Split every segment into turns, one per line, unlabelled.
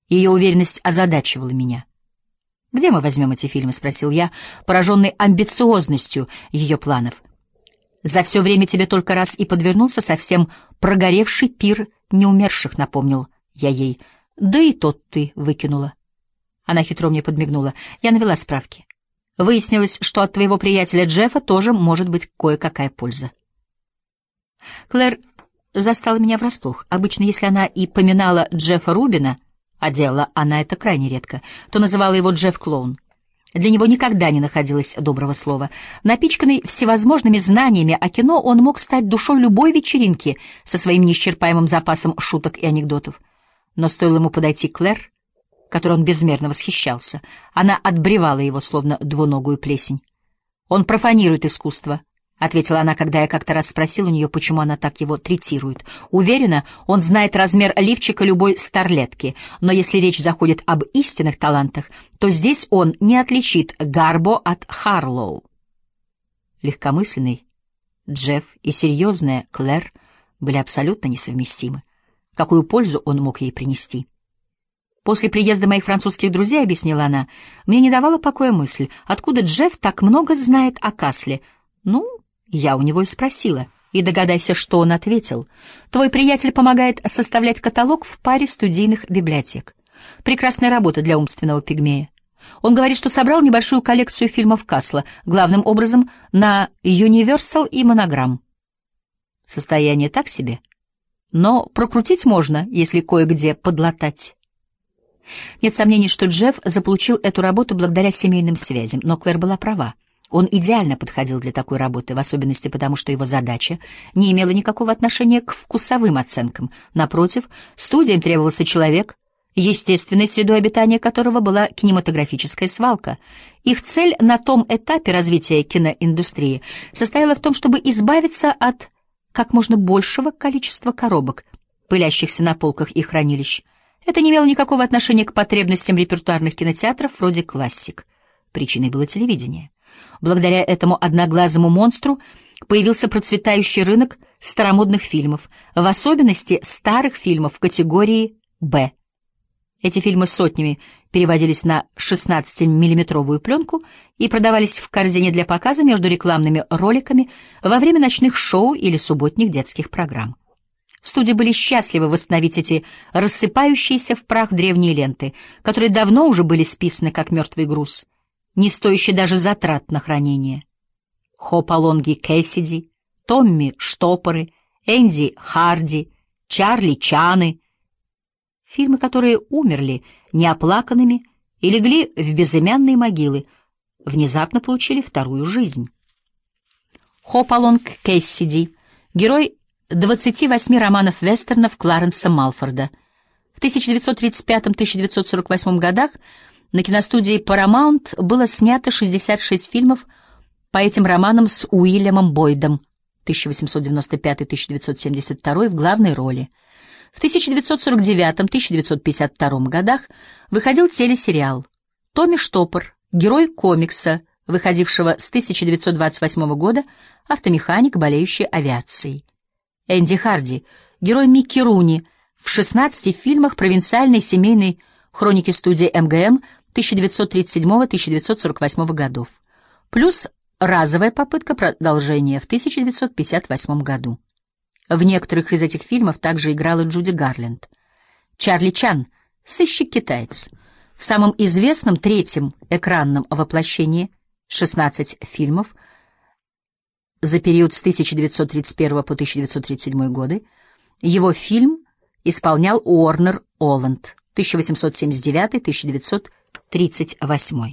Ее уверенность озадачивала меня. «Где мы возьмем эти фильмы?» — спросил я, пораженный амбициозностью ее планов. «За все время тебе только раз и подвернулся совсем прогоревший пир неумерших», — напомнил я ей. «Да и тот ты выкинула». Она хитро мне подмигнула. Я навела справки. Выяснилось, что от твоего приятеля Джеффа тоже может быть кое-какая польза. Клэр застала меня врасплох. Обычно, если она и поминала Джеффа Рубина, а делала она это крайне редко, то называла его Джефф-клоун. Для него никогда не находилось доброго слова. Напичканный всевозможными знаниями о кино, он мог стать душой любой вечеринки со своим неисчерпаемым запасом шуток и анекдотов. Но стоило ему подойти к Клэр, которой он безмерно восхищался, она отбревала его, словно двуногую плесень. «Он профанирует искусство», — ответила она, когда я как-то раз спросил у нее, почему она так его третирует. «Уверена, он знает размер лифчика любой старлетки, но если речь заходит об истинных талантах, то здесь он не отличит Гарбо от Харлоу». Легкомысленный Джефф и серьезная Клэр были абсолютно несовместимы. Какую пользу он мог ей принести? «После приезда моих французских друзей, — объяснила она, — мне не давала покоя мысль, откуда Джефф так много знает о Касле. Ну, я у него и спросила, и догадайся, что он ответил. Твой приятель помогает составлять каталог в паре студийных библиотек. Прекрасная работа для умственного пигмея. Он говорит, что собрал небольшую коллекцию фильмов Касла, главным образом на Universal и Monogram. Состояние так себе, но прокрутить можно, если кое-где подлатать». Нет сомнений, что Джефф заполучил эту работу благодаря семейным связям, но Клэр была права. Он идеально подходил для такой работы, в особенности потому, что его задача не имела никакого отношения к вкусовым оценкам. Напротив, студиям требовался человек, естественной средой обитания которого была кинематографическая свалка. Их цель на том этапе развития киноиндустрии состояла в том, чтобы избавиться от как можно большего количества коробок, пылящихся на полках и хранилищ. Это не имело никакого отношения к потребностям репертуарных кинотеатров вроде «Классик». Причиной было телевидение. Благодаря этому одноглазому монстру появился процветающий рынок старомодных фильмов, в особенности старых фильмов в категории «Б». Эти фильмы сотнями переводились на 16-миллиметровую пленку и продавались в корзине для показа между рекламными роликами во время ночных шоу или субботних детских программ. Студии были счастливы восстановить эти рассыпающиеся в прах древние ленты, которые давно уже были списаны как мертвый груз, не стоящий даже затрат на хранение. Хопалонги Кэссиди, Томми Штопоры, Энди Харди, Чарли Чаны. Фильмы, которые умерли неоплаканными и легли в безымянные могилы, внезапно получили вторую жизнь. Хопалонг Кэссиди, герой 28 романов-вестернов Кларенса Малфорда. В 1935-1948 годах на киностудии Paramount было снято 66 фильмов по этим романам с Уильямом Бойдом 1895-1972 в главной роли. В 1949-1952 годах выходил телесериал «Томми Штопор», герой комикса, выходившего с 1928 года, автомеханик, болеющий авиацией. Энди Харди, герой Микки Руни, в 16 фильмах провинциальной семейной хроники студии МГМ 1937-1948 годов, плюс разовая попытка продолжения в 1958 году. В некоторых из этих фильмов также играла Джуди Гарленд. Чарли Чан, сыщик-китаец, в самом известном третьем экранном воплощении 16 фильмов за период с 1931 по 1937 годы, его исполнял Уорнер Оланд 1879-1938.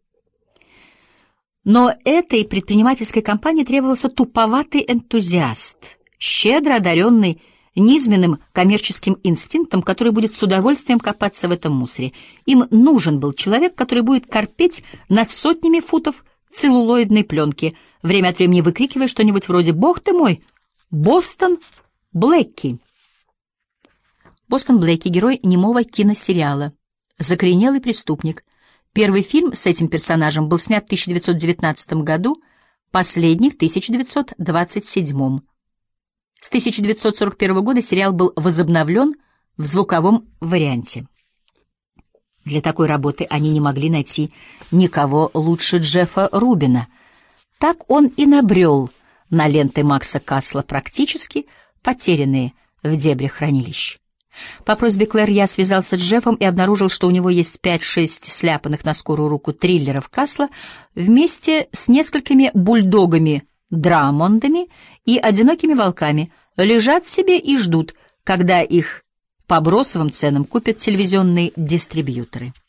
Но этой предпринимательской компании требовался туповатый энтузиаст, щедро одаренный низменным коммерческим инстинктом, который будет с удовольствием копаться в этом мусоре. Им нужен был человек, который будет корпеть над сотнями футов целлулоидной пленки, время от времени выкрикивая что-нибудь вроде «Бог ты мой! Бостон Блэки!». Бостон Блэки — герой немого киносериала, закоренелый преступник. Первый фильм с этим персонажем был снят в 1919 году, последний — в 1927. С 1941 года сериал был возобновлен в звуковом варианте. Для такой работы они не могли найти никого лучше Джеффа Рубина. Так он и набрел на ленты Макса Касла, практически потерянные в дебрях хранилищ. По просьбе Клэр я связался с Джеффом и обнаружил, что у него есть 5-6 сляпанных на скорую руку триллеров Касла вместе с несколькими бульдогами, Драмондами и одинокими волками, лежат себе и ждут, когда их по бросовым ценам купят телевизионные дистрибьюторы.